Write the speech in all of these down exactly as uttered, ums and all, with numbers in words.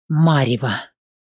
Марева.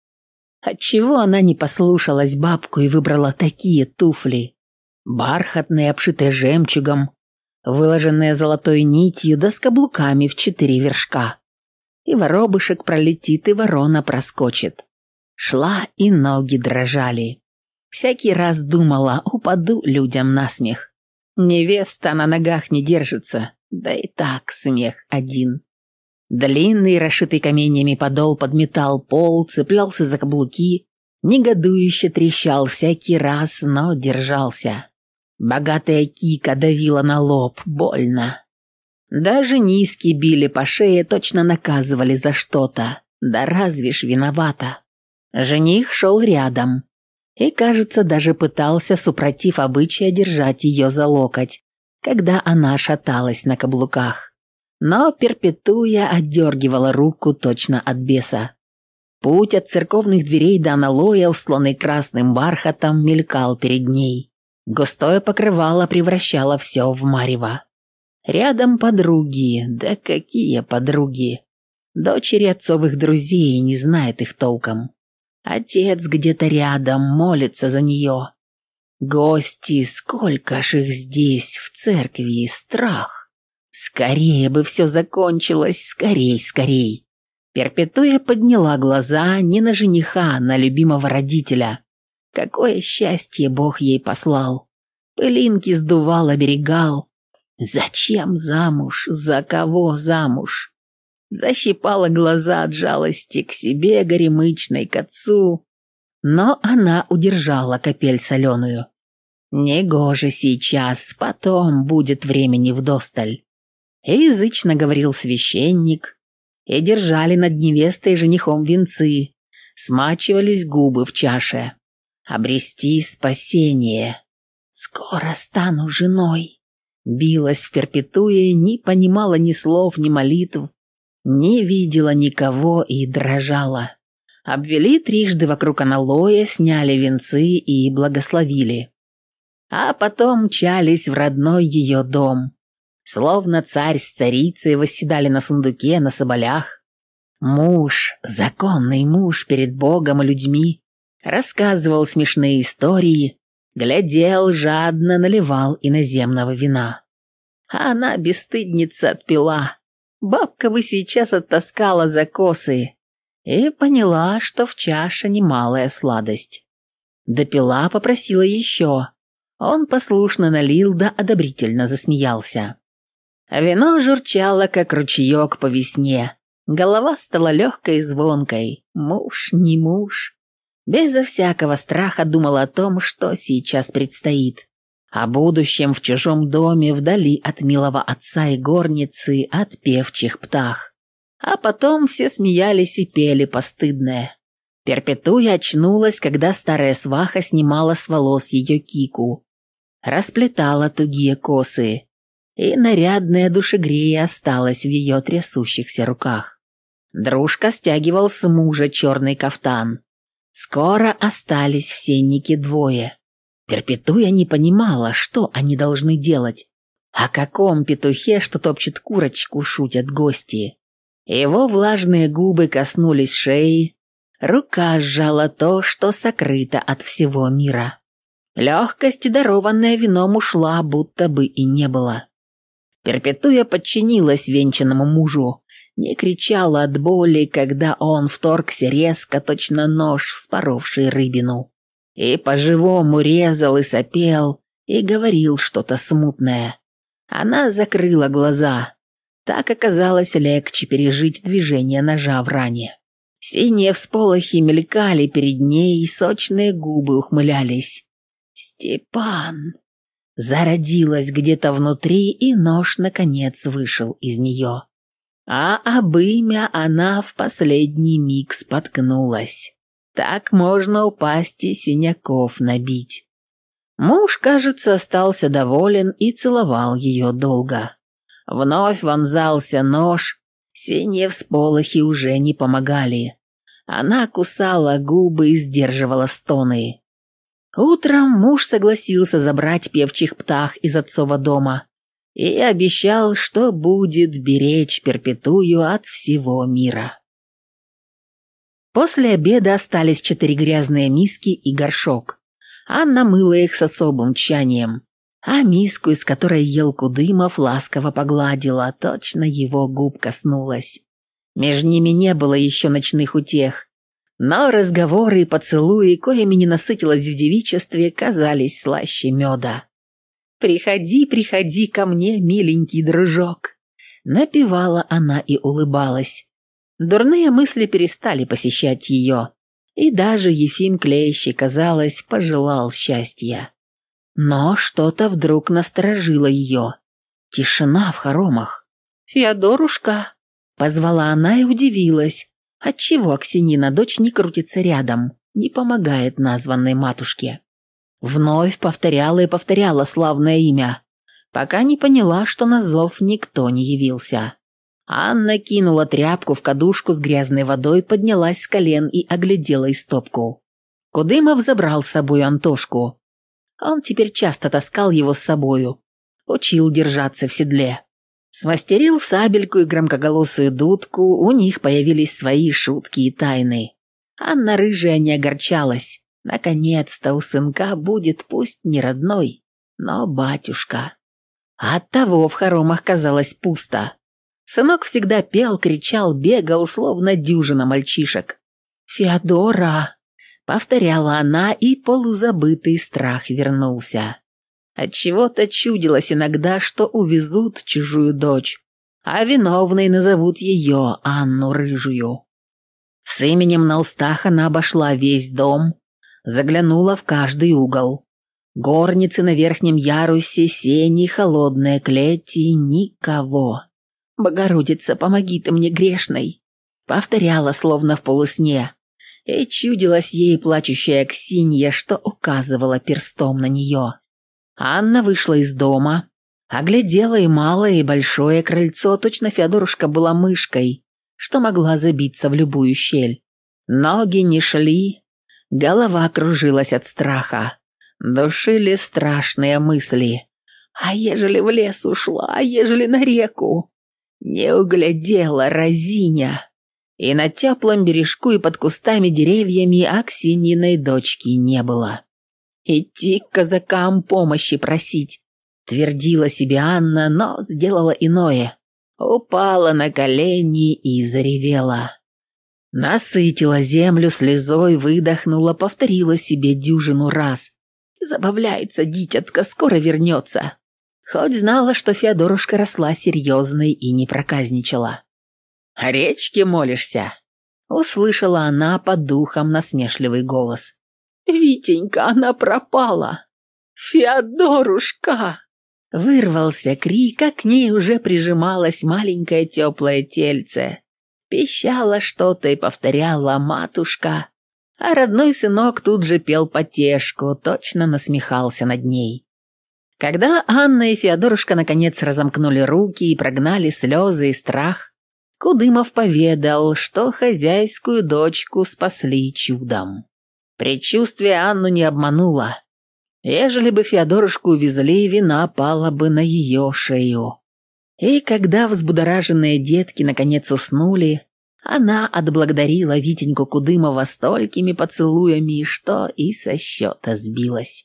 Отчего она не послушалась бабку и выбрала такие туфли? Бархатные, обшитые жемчугом, выложенные золотой нитью, да с каблуками в четыре вершка. И воробышек пролетит, и ворона проскочит. Шла, и ноги дрожали. Всякий раз думала, упаду людям на смех. Невеста на ногах не держится, да и так смех один. Длинный, расшитый каменьями подол подметал пол, цеплялся за каблуки, негодующе трещал всякий раз, но держался. Богатая кика давила на лоб, больно. Даже низкие били по шее, точно наказывали за что-то, да разве ж виновата. Жених шел рядом и, кажется, даже пытался, супротив обычая, держать ее за локоть, когда она шаталась на каблуках. Но Перпетуя отдергивала руку точно от беса. Путь от церковных дверей до аналоя, устланный красным бархатом, мелькал перед ней. Густое покрывало превращало все в марево. Рядом подруги, да какие подруги. Дочери отцовых друзей, не знает их толком. Отец где-то рядом, молится за нее. Гости, сколько ж их здесь, в церкви, страх. Скорее бы все закончилось, скорей, скорей. Перпетуя подняла глаза не на жениха, а на любимого родителя. Какое счастье Бог ей послал. Пылинки сдувал, оберегал. Зачем замуж? За кого замуж? Защипала глаза от жалости к себе, горемычной, к отцу. Но она удержала капель соленую. Негоже сейчас, потом будет времени вдосталь. И язычно говорил священник, и держали над невестой и женихом венцы, смачивались губы в чаше. Обрести спасение. Скоро стану женой. Билась в Перпетуе, не понимала ни слов, ни молитв, не видела никого и дрожала. Обвели трижды вокруг аналоя, сняли венцы и благословили. А потом мчались в родной ее дом. Словно царь с царицей восседали на сундуке, на соболях. Муж, законный муж перед Богом и людьми, рассказывал смешные истории, глядел, жадно наливал иноземного вина. А она, бесстыдница, отпила. Бабка бы сейчас оттаскала за косы и поняла, что в чаше немалая сладость. Допила, попросила еще. Он послушно налил, да одобрительно засмеялся. Вино журчало, как ручеек по весне. Голова стала легкой и звонкой. Муж, не муж. Безо всякого страха думала о том, что сейчас предстоит. О будущем в чужом доме, вдали от милого отца и горницы, от певчих птах. А потом все смеялись и пели постыдное. Перпетуя очнулась, когда старая сваха снимала с волос ее кику. Расплетала тугие косы. И нарядная душегрея осталась в ее трясущихся руках. Дружка стягивал с мужа черный кафтан. Скоро остались в сеннике двое. Перпетуя не понимала, что они должны делать. О каком петухе, что топчет курочку, шутят гости. Его влажные губы коснулись шеи, рука сжала то, что сокрыто от всего мира. Легкость, дарованная вином, ушла, будто бы и не было. Перпетуя подчинилась венчанному мужу, не кричала от боли, когда он вторгся резко, точно нож, вспоровший рыбину. И по-живому резал и сопел, и говорил что-то смутное. Она закрыла глаза. Так оказалось легче пережить движение ножа в ране. Синие всполохи мелькали перед ней, сочные губы ухмылялись. «Степан!» Зародилась где-то внутри, и нож, наконец, вышел из нее. А об имя она в последний миг споткнулась. Так можно упасть и синяков набить. Муж, кажется, остался доволен и целовал ее долго. Вновь вонзался нож, синие всполохи уже не помогали. Она кусала губы и сдерживала стоны. Утром муж согласился забрать певчих птах из отцова дома и обещал, что будет беречь Перпетую от всего мира. После обеда остались четыре грязные миски и горшок. Анна мыла их с особым тщанием, а миску, из которой ел Кудымов, ласково погладила, точно его губ коснулась. Между ними не было еще ночных утех, но разговоры и поцелуи, коими не насытилась в девичестве, казались слаще меда. «Приходи, приходи ко мне, миленький дружок», — напевала она и улыбалась. Дурные мысли перестали посещать ее, и даже Ефим Клещи, казалось, пожелал счастья. Но что-то вдруг насторожило ее. Тишина в хоромах. «Феодорушка!» — позвала она и удивилась, отчего Аксинина дочь не крутится рядом, не помогает названной матушке. Вновь повторяла и повторяла славное имя, пока не поняла, что на зов никто не явился. Анна кинула тряпку в кадушку с грязной водой, поднялась с колен и оглядела истопку. Кудымов забрал с собой Антошку. Он теперь часто таскал его с собою, учил держаться в седле. Смастерил сабельку и громкоголосую дудку, у них появились свои шутки и тайны. Анна рыжая не огорчалась. Наконец-то у сынка будет пусть не родной, но батюшка. Оттого в хоромах казалось пусто. Сынок всегда пел, кричал, бегал, словно дюжина мальчишек. «Феодора!» — повторяла она, и полузабытый страх вернулся. Отчего-то чудилось иногда, что увезут чужую дочь, а виновной назовут ее Анну Рыжую. С именем на устах она обошла весь дом, заглянула в каждый угол. Горницы на верхнем ярусе, сени, холодные клети, никого. «Богородица, помоги ты мне грешной!» Повторяла, словно в полусне, и чудилась ей плачущая Аксинья, что указывала перстом на нее. Анна вышла из дома, оглядела и малое, и большое крыльцо, точно Феодорушка была мышкой, что могла забиться в любую щель. Ноги не шли, голова кружилась от страха, душили страшные мысли. А ежели в лес ушла, а ежели на реку? Не углядела разиня. И на теплом бережку и под кустами деревьями Аксининой дочки не было. «Идти к казакам помощи просить», — твердила себе Анна, но сделала иное. Упала на колени и заревела. Насытила землю слезой, выдохнула, повторила себе дюжину раз. Забавляется дитятка, скоро вернется. Хоть знала, что Феодорушка росла серьезной и не проказничала. «О речке молишься?» — услышала она под духом насмешливый голос. «Витенька, она пропала! Феодорушка!» Вырвался крик, а к ней уже прижималось маленькое теплое тельце. Пищала что-то и повторяла матушка, а родной сынок тут же пел потешку, точно насмехался над ней. Когда Анна и Феодорушка наконец разомкнули руки и прогнали слезы и страх, Кудымов поведал, что хозяйскую дочку спасли чудом. Предчувствие Анну не обмануло. Ежели бы Феодорушку увезли, вина пала бы на ее шею. И когда взбудораженные детки наконец уснули, она отблагодарила Витеньку Кудымова столькими поцелуями, что и со счета сбилась.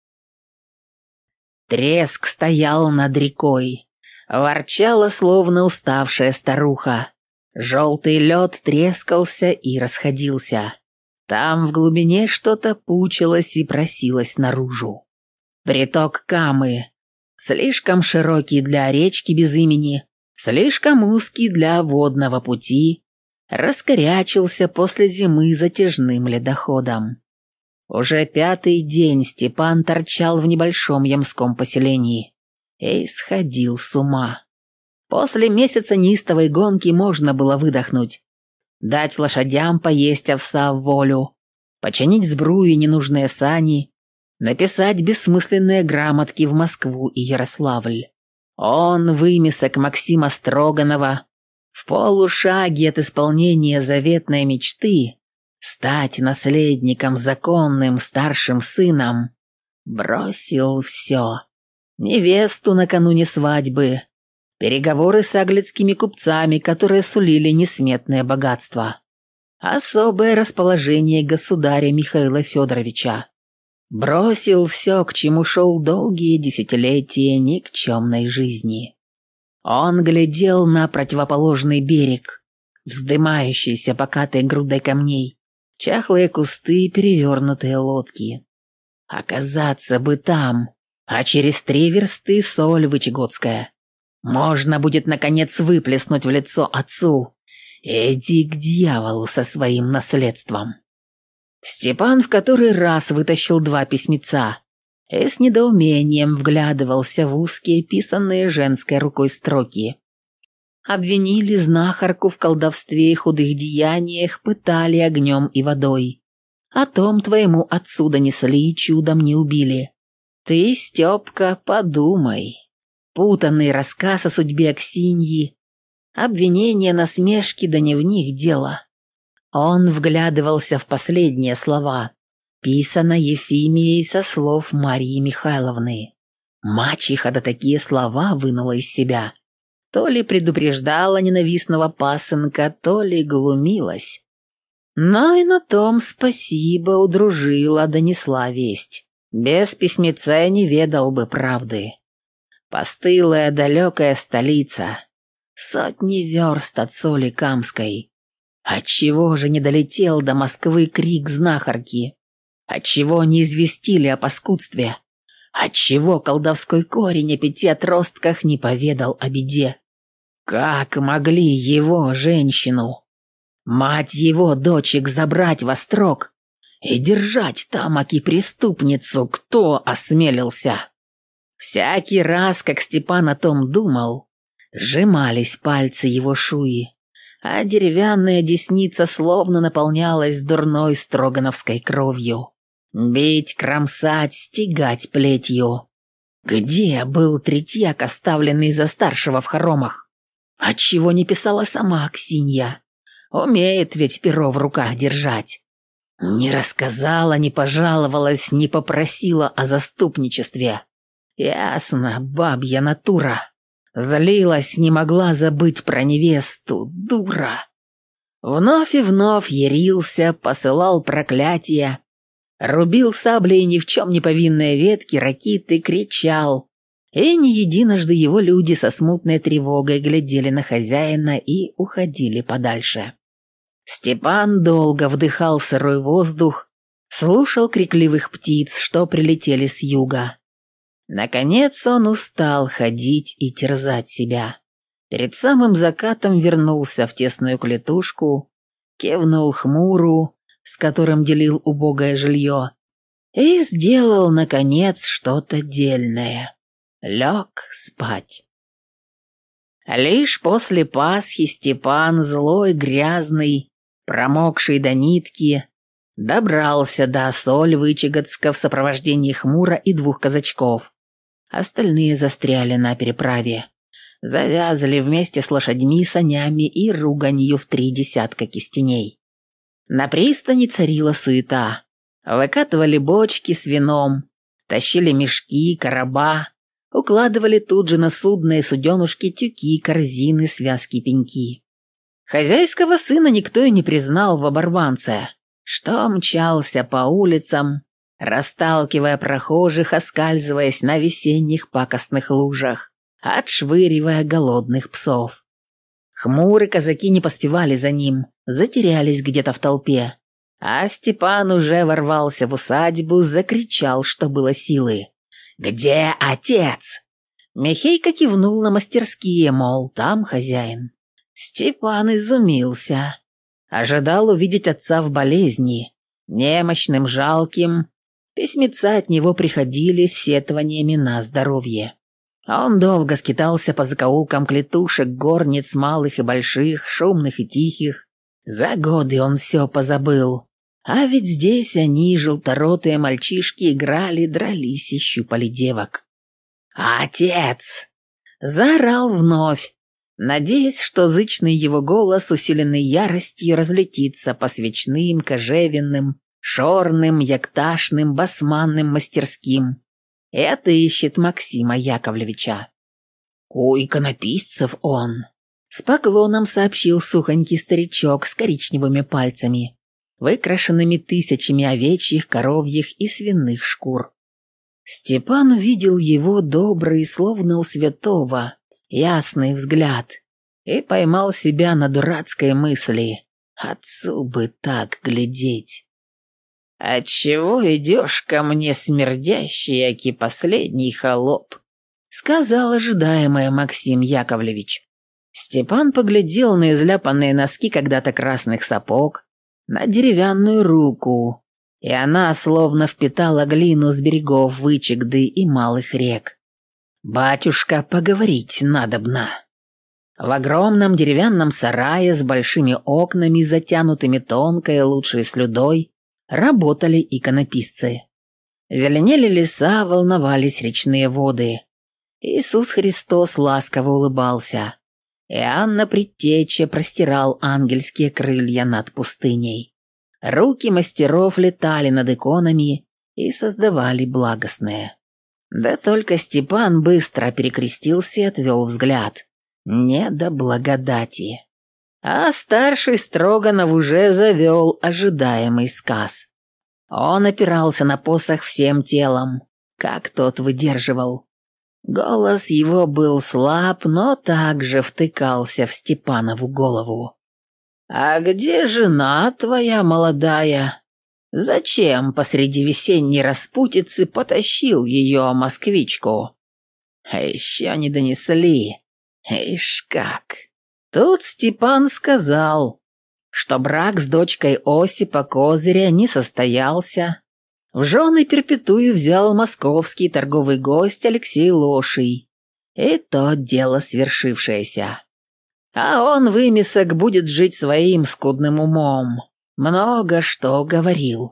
Треск стоял над рекой. Ворчала, словно уставшая старуха. Желтый лед трескался и расходился. Там в глубине что-то пучилось и просилось наружу. Приток Камы, слишком широкий для речки без имени, слишком узкий для водного пути, раскорячился после зимы затяжным ледоходом. Уже пятый день Степан торчал в небольшом ямском поселении и сходил с ума. После месяца неистовой гонки можно было выдохнуть, дать лошадям поесть овса в волю, починить сбрую и ненужные сани, написать бессмысленные грамотки в Москву и Ярославль. Он, вымесок Максима Строганова, в полушаге от исполнения заветной мечты стать наследником, законным старшим сыном, бросил все. Невесту накануне свадьбы, переговоры с аглицкими купцами, которые сулили несметное богатство. особое расположение государя Михаила Федоровича. Бросил все, к чему шел долгие десятилетия никчемной жизни. Он глядел на противоположный берег, вздымающийся покатой грудой камней, чахлые кусты, перевернутые лодки. Оказаться бы там, а через три версты соль вычегодская. Можно будет, наконец, выплеснуть в лицо отцу: «Иди к дьяволу со своим наследством». Степан в который раз вытащил два письмеца и с недоумением вглядывался в узкие, писанные женской рукой строки. Обвинили знахарку в колдовстве и худых деяниях, пытали огнем и водой. О том твоему отцу донесли и чудом не убили. Ты, Степка, подумай. Путанный рассказ о судьбе Аксиньи, обвинения, насмешки, да не в них дело. Он вглядывался в последние слова, писано Ефимией со слов Марии Михайловны. Мачеха да такие слова вынула из себя. То ли предупреждала ненавистного пасынка, то ли глумилась. Но и на том спасибо, удружила, донесла весть. Без письмеца не ведал бы правды. Постылая далекая столица, сотни верст от соли камской. Отчего же не долетел до Москвы крик знахарки? Отчего не известили о паскудстве? Отчего колдовской корень о пяти отростках не поведал о беде? Как могли его, женщину, мать его дочек, забрать во строк и держать там, аки преступницу, кто осмелился? Всякий раз, как Степан о том думал, сжимались пальцы его шуи, а деревянная десница словно наполнялась дурной строгановской кровью. Бить, кромсать, стегать плетью. Где был третьяк, оставленный за старшего в хоромах? Отчего не писала сама Аксинья? Умеет ведь перо в руках держать. Не рассказала, не пожаловалась, не попросила о заступничестве. Ясно, бабья натура. Злилась, не могла забыть про невесту, дура. Вновь и вновь ярился, посылал проклятия, рубил саблей ни в чем не повинные ветки, ракиты, кричал. И не единожды его люди со смутной тревогой глядели на хозяина и уходили подальше. Степан долго вдыхал сырой воздух, слушал крикливых птиц, что прилетели с юга. Наконец он устал ходить и терзать себя. Перед самым закатом вернулся в тесную клетушку, кивнул хмуру, с которым делил убогое жилье, и сделал, наконец, что-то дельное. Лег спать. Лишь после Пасхи Степан, злой, грязный, промокший до нитки, добрался до Соль-Вычегодска в сопровождении хмура и двух казачков. Остальные застряли на переправе. Завязали вместе с лошадьми, санями и руганью в три десятка кистеней. На пристани царила суета. Выкатывали бочки с вином, тащили мешки, короба, укладывали тут же на судно и суденушки тюки, корзины, связки, пеньки. Хозяйского сына никто и не признал в оборванце, что мчался по улицам, расталкивая прохожих, оскальзываясь на весенних пакостных лужах, отшвыривая голодных псов. Хмурые казаки не поспевали за ним, затерялись где-то в толпе, а Степан уже ворвался в усадьбу, закричал, что было силы: «Где отец?» Михейка кивнул на мастерские, мол, там хозяин. Степан изумился. Ожидал увидеть отца в болезни, немощным, жалким. Письмеца от него приходили с сетованиями на здоровье. Он долго скитался по закоулкам клетушек, горниц малых и больших, шумных и тихих. За годы он все позабыл. А ведь здесь они, желторотые мальчишки, играли, дрались и щупали девок. «Отец!» — заорал вновь, надеясь, что зычный его голос, усиленный яростью, разлетится по свечным, кожевенным, шорным, якташным, басманным мастерским и отыщет Максима Яковлевича. У иконописцев он. С поклоном сообщил сухонький старичок с коричневыми пальцами, выкрашенными тысячами овечьих, коровьих и свиных шкур. Степан увидел его добрый, словно у святого, ясный взгляд и поймал себя на дурацкой мысли: отцу бы так глядеть. «Отчего идешь ко мне, смердящий, аки последний холоп?» — сказал ожидаемый Максим Яковлевич. Степан поглядел на изляпанные носки когда-то красных сапог, на деревянную руку, и она словно впитала глину с берегов Вычегды и малых рек. «Батюшка, поговорить надобно». В огромном деревянном сарае с большими окнами, затянутыми тонкой лучшей слюдой, работали иконописцы. Зеленели леса, волновались речные воды. Иисус Христос ласково улыбался. Иоанн на предтече простирал ангельские крылья над пустыней. Руки мастеров летали над иконами и создавали благостное. Да только Степан быстро перекрестился и отвел взгляд. Не до благодати. А старший Строганов уже завел ожидаемый сказ. Он опирался на посох всем телом, как тот выдерживал. Голос его был слаб, но также втыкался в Степанову голову. «А где жена твоя молодая? Зачем посреди весенней распутицы потащил ее москвичку? А еще не донесли. Ишь как!» Тут Степан сказал, что брак с дочкой Осипа Козыря не состоялся. В жены перпетую взял московский торговый гость Алексей Лоший, и то дело свершившееся. А он, вымесок, будет жить своим скудным умом. Много что говорил.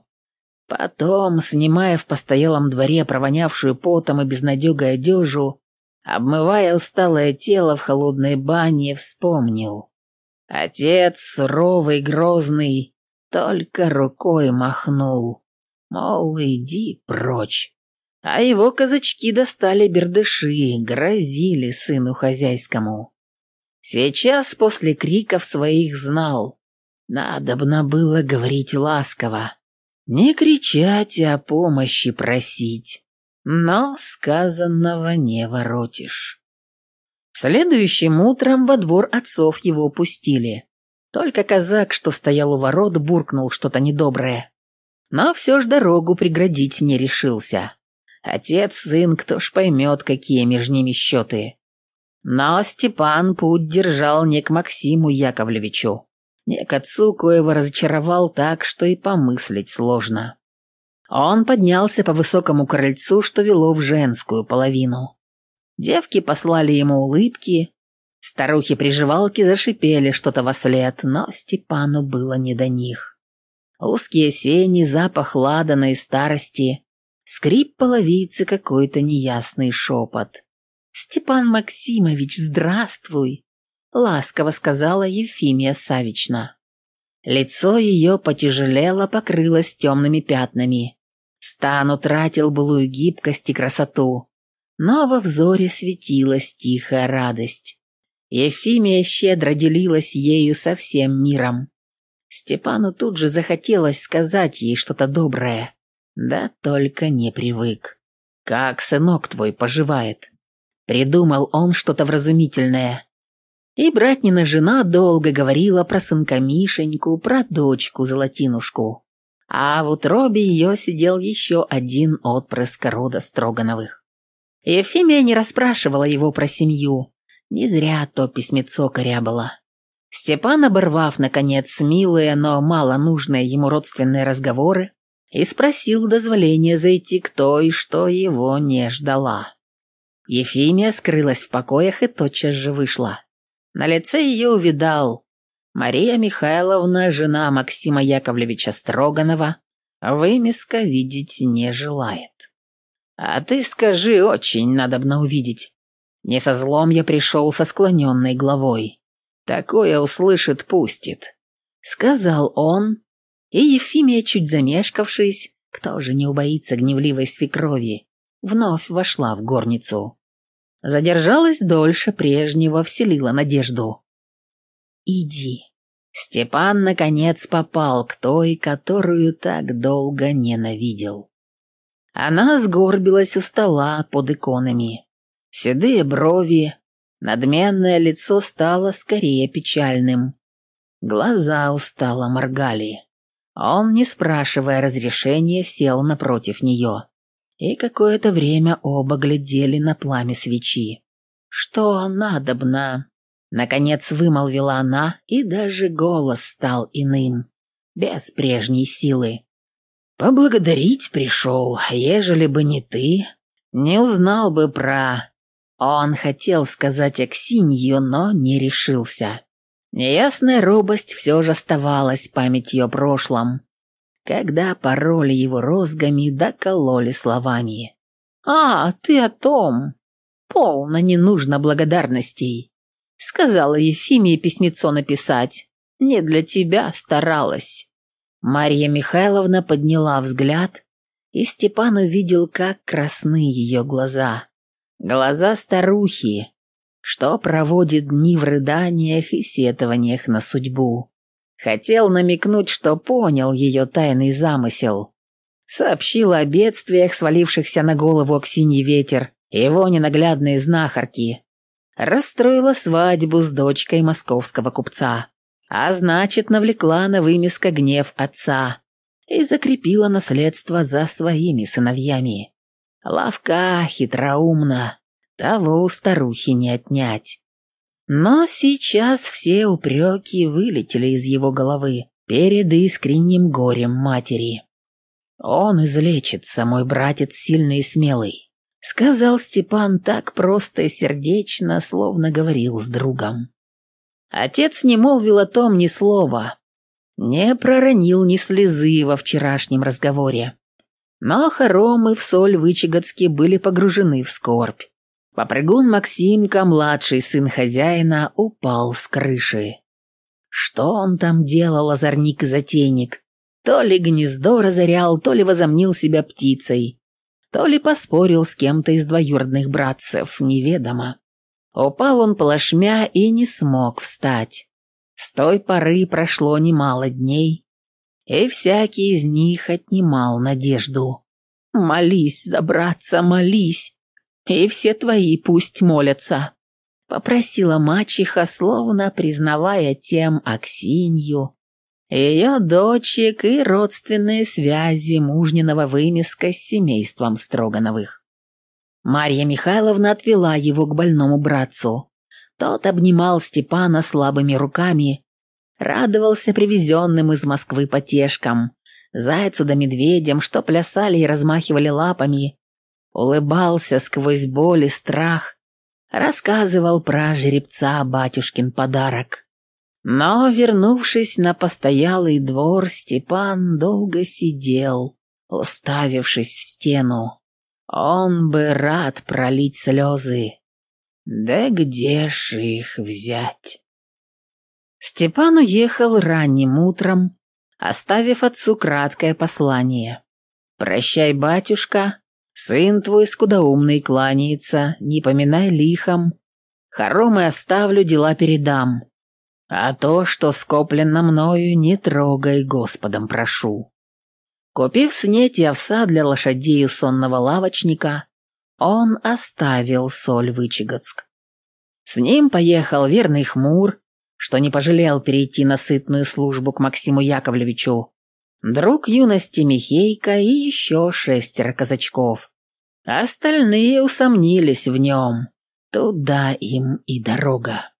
Потом, снимая в постоялом дворе провонявшую потом и безнадегой одежу, обмывая усталое тело в холодной бане, вспомнил. Отец, суровый, грозный, только рукой махнул, мол, иди прочь. А его казачки достали бердыши, грозили сыну хозяйскому. Сейчас после криков своих знал, надобно было говорить ласково, не кричать, а помощи просить. Но сказанного не воротишь. Следующим утром во двор отцов его пустили. Только казак, что стоял у ворот, буркнул что-то недоброе. Но все ж дорогу преградить не решился. Отец, сын, кто ж поймет, какие между ними счеты. Но Степан путь держал не к Максиму Яковлевичу, не к отцу, коего разочаровал так, что и помыслить сложно. Он поднялся по высокому крыльцу, что вело в женскую половину. Девки послали ему улыбки, старухи-приживалки зашипели что-то вослед, но Степану было не до них. Узкие сени, запах ладана и старости, скрип половицы, какой-то неясный шепот. «Степан Максимович, здравствуй!» — ласково сказала Ефимия Савична. Лицо ее потяжелело, покрылось темными пятнами. Стан утратил былую гибкость и красоту, но во взоре светилась тихая радость. Ефимия щедро делилась ею со всем миром. Степану тут же захотелось сказать ей что-то доброе, да только не привык. «Как сынок твой поживает?» Придумал он что-то вразумительное. И братнина жена долго говорила про сынка Мишеньку, про дочку Золотинушку. А в утробе ее сидел еще один отпрыск рода Строгановых. Ефимия не расспрашивала его про семью. Не зря то письмецо корябало. Степан, оборвав, наконец, милые, но мало нужные ему родственные разговоры, и спросил дозволения зайти к той, что его не ждала. Ефимия скрылась в покоях и тотчас же вышла. На лице ее увидал: Мария Михайловна, жена Максима Яковлевича Строганова, вымеска видеть не желает. А ты скажи, очень надобно увидеть. Не со злом я пришел, со склоненной головой. Такое услышит, пустит, — сказал он, и Ефимия, чуть замешкавшись, кто же не убоится гневливой свекрови, вновь вошла в горницу. Задержалась дольше прежнего, вселила надежду. иди». Степан, наконец, попал к той, которую так долго ненавидел. Она сгорбилась у стола под иконами. Седые брови, надменное лицо стало скорее печальным. Глаза устало моргали. Он, не спрашивая разрешения, сел напротив нее. И какое-то время оба глядели на пламя свечи. «Что надобно?» Наконец вымолвила она, и даже голос стал иным, без прежней силы. «Поблагодарить пришел, ежели бы не ты, не узнал бы про...» Он хотел сказать Аксинью, но не решился. Неясная робость все же оставалась памятью о прошлом, когда пороли его розгами да кололи словами. «А, ты о том! Полно не нужно благодарностей. Сказала Ефимии письмецо написать. Не для тебя старалась». Марья Михайловна подняла взгляд, и Степан увидел, как красны ее глаза. Глаза старухи, что проводит дни в рыданиях и сетованиях на судьбу. Хотел намекнуть, что понял ее тайный замысел. Сообщил о бедствиях, свалившихся на голову Аксиньи ветер, его ненаглядные знахарки. Расстроила свадьбу с дочкой московского купца, а значит, навлекла на вымеско гнев отца и закрепила наследство за своими сыновьями. Ловка, хитроумна, того у старухи не отнять. Но сейчас все упреки вылетели из его головы перед искренним горем матери. «Он излечится, мой братец сильный и смелый», — сказал Степан так просто и сердечно, словно говорил с другом. Отец не молвил о том ни слова, не проронил ни слезы во вчерашнем разговоре. Но хоромы в Соль-Вычегодске были погружены в скорбь. Попрыгун Максимка, младший сын хозяина, упал с крыши. Что он там делал, озорник и затейник? То ли гнездо разорял, то ли возомнил себя птицей, то ли поспорил с кем-то из двоюродных братцев, неведомо. Упал он плашмя и не смог встать. С той поры прошло немало дней, и всякий из них отнимал надежду. «Молись за братца, молись, и все твои пусть молятся», — попросила мачеха, словно признавая тем Аксинью, ее дочек и родственные связи мужниного вымеска с семейством Строгановых. Марья Михайловна отвела его к больному братцу. Тот обнимал Степана слабыми руками, радовался привезенным из Москвы потешкам, зайцу да медведям, что плясали и размахивали лапами, улыбался сквозь боль и страх, рассказывал про жеребца батюшкин подарок. Но, вернувшись на постоялый двор, Степан долго сидел, уставившись в стену. Он бы рад пролить слезы. Да где ж их взять? Степан уехал ранним утром, оставив отцу краткое послание. «Прощай, батюшка, сын твой скудоумный кланяется, не поминай лихом. Хоромы оставлю, дела передам. А то, что скоплено мною, не трогай, Господом прошу». Купив снеть и овса для лошадей у сонного лавочника, он оставил Соль-Вычегодск. С ним поехал верный хмур, что не пожалел перейти на сытную службу к Максиму Яковлевичу, друг юности Михейка и еще шестеро казачков. Остальные усомнились в нем. Туда им и дорога.